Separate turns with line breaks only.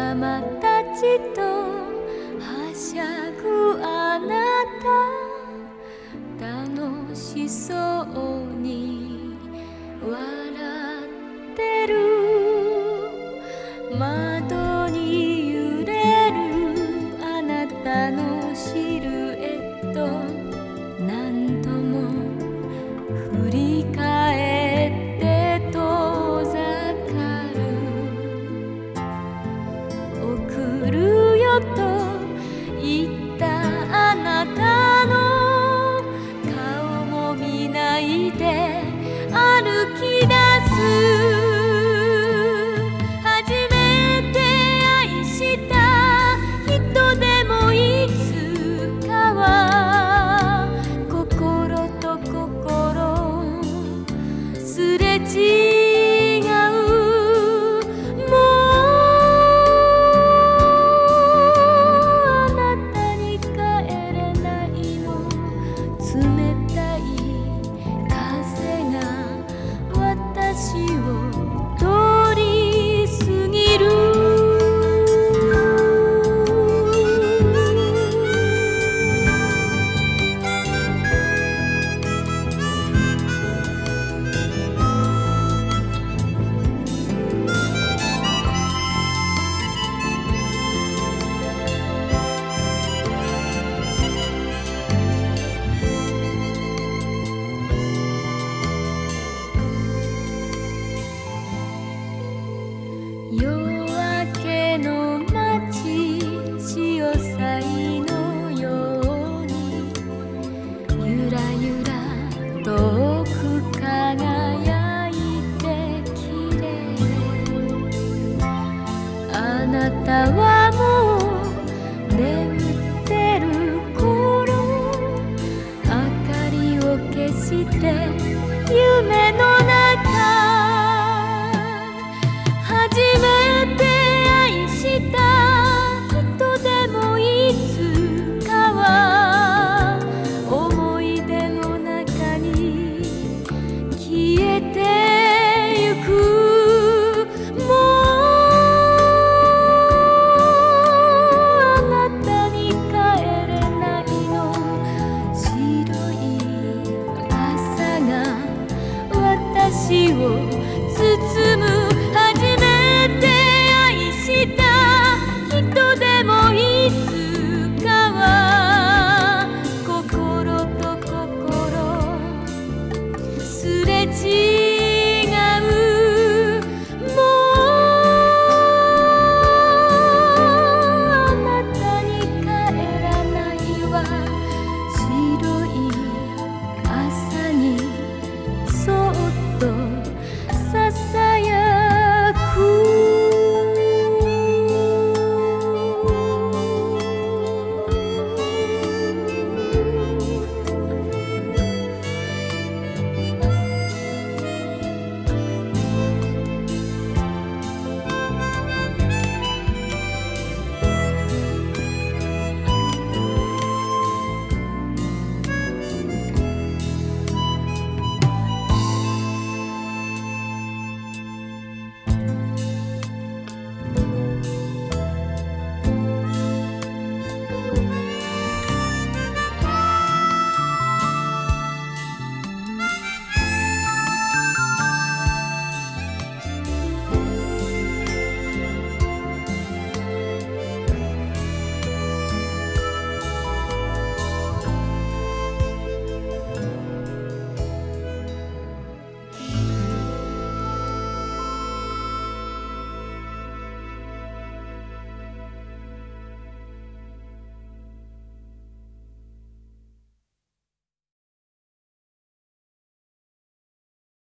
間たちとはしゃぐあなた、楽しそうに笑ってる。窓に揺れるあなたのシルエット、何度も振り返って遠ざかる。送るよと言ったあなたの顔も見ないで歩き出す。違う、もうあなたに帰れないの。冷たい風が私を通り過ぎる。夜明けの街、潮騒のようにゆらゆら遠く輝いてきれい。あなたはもう眠ってる頃、明かりを消して夢の中、初め